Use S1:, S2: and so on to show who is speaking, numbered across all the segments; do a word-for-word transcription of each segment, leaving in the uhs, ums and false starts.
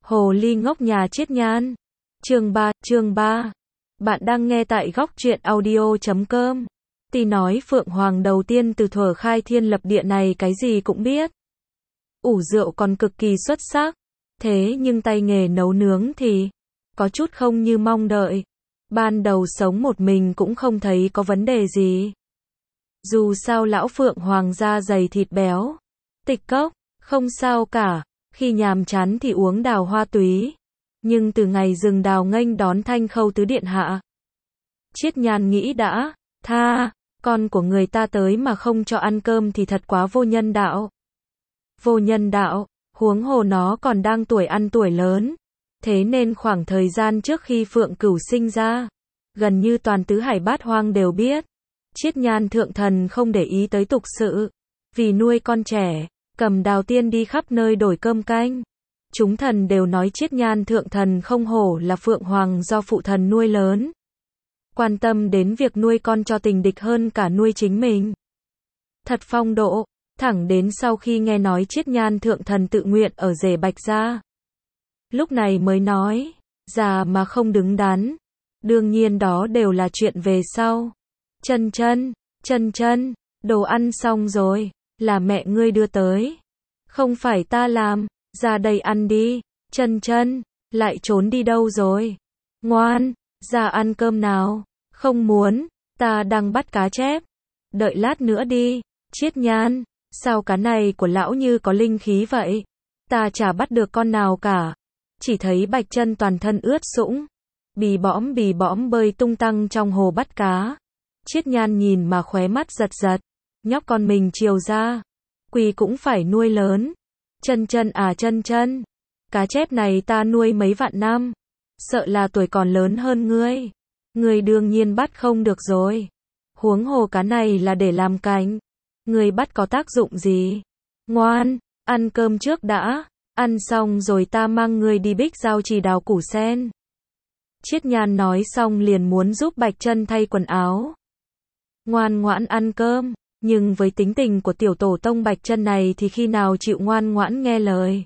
S1: Hồ ly ngốc nhà Chiết Nhan. Chương ba, chương ba. Bạn đang nghe tại góc truyện audio chấm com. Tí nói Phượng Hoàng đầu tiên từ thuở khai thiên lập địa này cái gì cũng biết. Ủ rượu còn cực kỳ xuất sắc. Thế nhưng tay nghề nấu nướng thì có chút không như mong đợi. Ban đầu sống một mình cũng không thấy có vấn đề gì. Dù sao lão Phượng Hoàng da dày thịt béo. Tịch cốc, không sao cả. Khi nhàm chán thì uống đào hoa túy. Nhưng từ ngày rừng đào nghênh đón Thanh Khâu tứ điện hạ, Chiết Nhan nghĩ đã, tha, con của người ta tới mà không cho ăn cơm thì thật quá vô nhân đạo. Vô nhân đạo, huống hồ nó còn đang tuổi ăn tuổi lớn. Thế nên khoảng thời gian trước khi Phượng Cửu sinh ra, gần như toàn tứ hải bát hoang đều biết. Chiết Nhan thượng thần không để ý tới tục sự. Vì nuôi con trẻ, cầm đào tiên đi khắp nơi đổi cơm canh. Chúng thần đều nói Chiết Nhan thượng thần không hổ là Phượng Hoàng do phụ thần nuôi lớn. Quan tâm đến việc nuôi con cho tình địch hơn cả nuôi chính mình. Thật phong độ, thẳng đến sau khi nghe nói Chiết Nhan thượng thần tự nguyện ở rể Bạch gia. Lúc này mới nói, già mà không đứng đắn. Đương nhiên đó đều là chuyện về sau. Chân chân, chân chân, đồ ăn xong rồi, là mẹ ngươi đưa tới. Không phải ta làm, ra đây ăn đi. Chân chân, lại trốn đi đâu rồi? Ngoan, ra ăn cơm nào. Không muốn, ta đang bắt cá chép. Đợi lát nữa đi. Chiết Nhan, sao cá này của lão như có linh khí vậy? Ta chả bắt được con nào cả. Chỉ thấy Bạch Chân toàn thân ướt sũng, bì bõm bì bõm bơi tung tăng trong hồ bắt cá. Chiết Nhan nhìn mà khóe mắt giật giật. Nhóc con mình chiều ra, quỳ cũng phải nuôi lớn. Chân chân à chân chân, cá chép này ta nuôi mấy vạn năm, sợ là tuổi còn lớn hơn ngươi. Ngươi đương nhiên bắt không được rồi. Huống hồ cá này là để làm canh. Ngươi bắt có tác dụng gì? Ngoan, ăn cơm trước đã. Ăn xong rồi ta mang ngươi đi Bích Giao Trì đào củ sen. Chiết Nhan nói xong liền muốn giúp Bạch Chân thay quần áo. Ngoan ngoãn ăn cơm. Nhưng với tính tình của tiểu tổ tông Bạch Chân này thì khi nào chịu ngoan ngoãn nghe lời.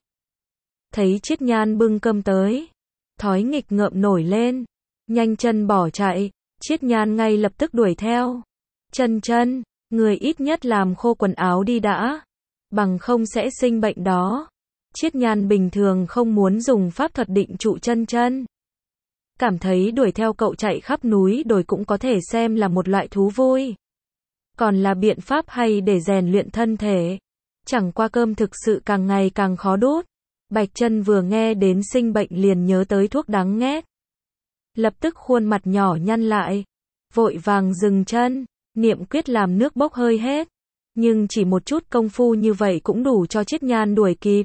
S1: Thấy Chiết Nhan bưng cơm tới, thói nghịch ngợm nổi lên, nhanh chân bỏ chạy. Chiết Nhan ngay lập tức đuổi theo. Chân chân, người ít nhất làm khô quần áo đi đã, bằng không sẽ sinh bệnh đó. Chiết Nhan bình thường không muốn dùng pháp thuật định trụ chân chân. Cảm thấy đuổi theo cậu chạy khắp núi đồi cũng có thể xem là một loại thú vui. Còn là biện pháp hay để rèn luyện thân thể. Chẳng qua cơm thực sự càng ngày càng khó đốt. Bạch Chân vừa nghe đến sinh bệnh liền nhớ tới thuốc đắng nghét. Lập tức khuôn mặt nhỏ nhăn lại. Vội vàng dừng chân. Niệm quyết làm nước bốc hơi hết. Nhưng chỉ một chút công phu như vậy cũng đủ cho Chiết Nhan đuổi kịp.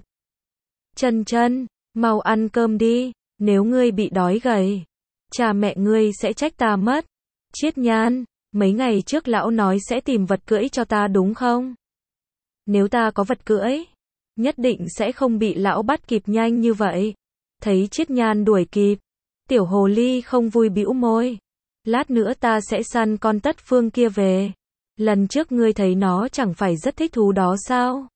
S1: Chân chân, mau ăn cơm đi. Nếu ngươi bị đói gầy, cha mẹ ngươi sẽ trách ta mất. Chiết Nhan, mấy ngày trước lão nói sẽ tìm vật cưỡi cho ta đúng không? Nếu ta có vật cưỡi, nhất định sẽ không bị lão bắt kịp nhanh như vậy. Thấy Chiết Nhan đuổi kịp, tiểu hồ ly không vui bĩu môi. Lát nữa ta sẽ săn con Tất Phương kia về. Lần trước ngươi thấy nó chẳng phải rất thích thú đó sao?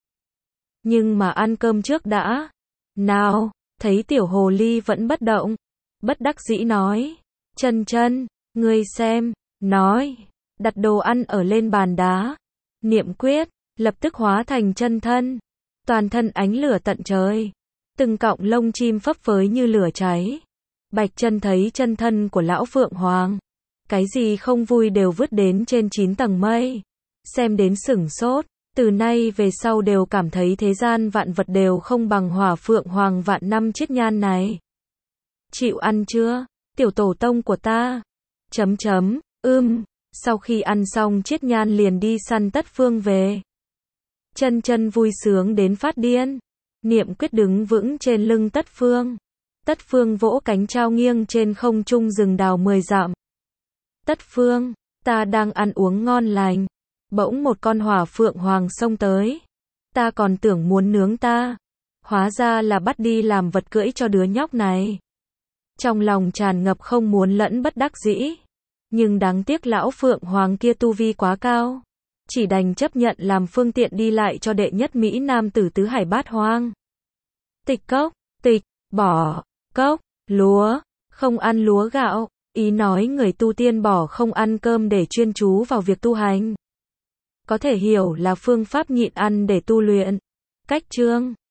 S1: Nhưng mà ăn cơm trước đã. Nào, thấy tiểu hồ ly vẫn bất động. Bất đắc dĩ nói. Chân chân, ngươi xem, nói. Đặt đồ ăn ở lên bàn đá. Niệm quyết, lập tức hóa thành chân thân. Toàn thân ánh lửa tận trời. Từng cọng lông chim phấp phới như lửa cháy. Bạch Chân thấy chân thân của lão Phượng Hoàng. Cái gì không vui đều vứt đến trên chín tầng mây. Xem đến sửng sốt. Từ nay về sau đều cảm thấy thế gian vạn vật đều không bằng Hỏa Phượng Hoàng vạn năm Chiết Nhan này. Chịu ăn chưa? Tiểu tổ tông của ta. Chấm chấm, ưm. Sau khi ăn xong Chiết Nhan liền đi săn Tất Phương về. Chân chân vui sướng đến phát điên. Niệm quyết đứng vững trên lưng Tất Phương. Tất Phương vỗ cánh trao nghiêng trên không trung rừng đào mười dặm. Tất Phương, ta đang ăn uống ngon lành. Bỗng một con Hỏa Phượng Hoàng xông tới. Ta còn tưởng muốn nướng ta. Hóa ra là bắt đi làm vật cưỡi cho đứa nhóc này. Trong lòng tràn ngập không muốn lẫn bất đắc dĩ. Nhưng đáng tiếc lão Phượng Hoàng kia tu vi quá cao. Chỉ đành chấp nhận làm phương tiện đi lại cho đệ nhất Mỹ Nam tử tứ hải bát hoang. Tịch cốc, tịch, bỏ, cốc, lúa, không ăn lúa gạo, ý nói người tu tiên bỏ không ăn cơm để chuyên chú vào việc tu hành. Có thể hiểu là phương pháp nhịn ăn để tu luyện. Cách chương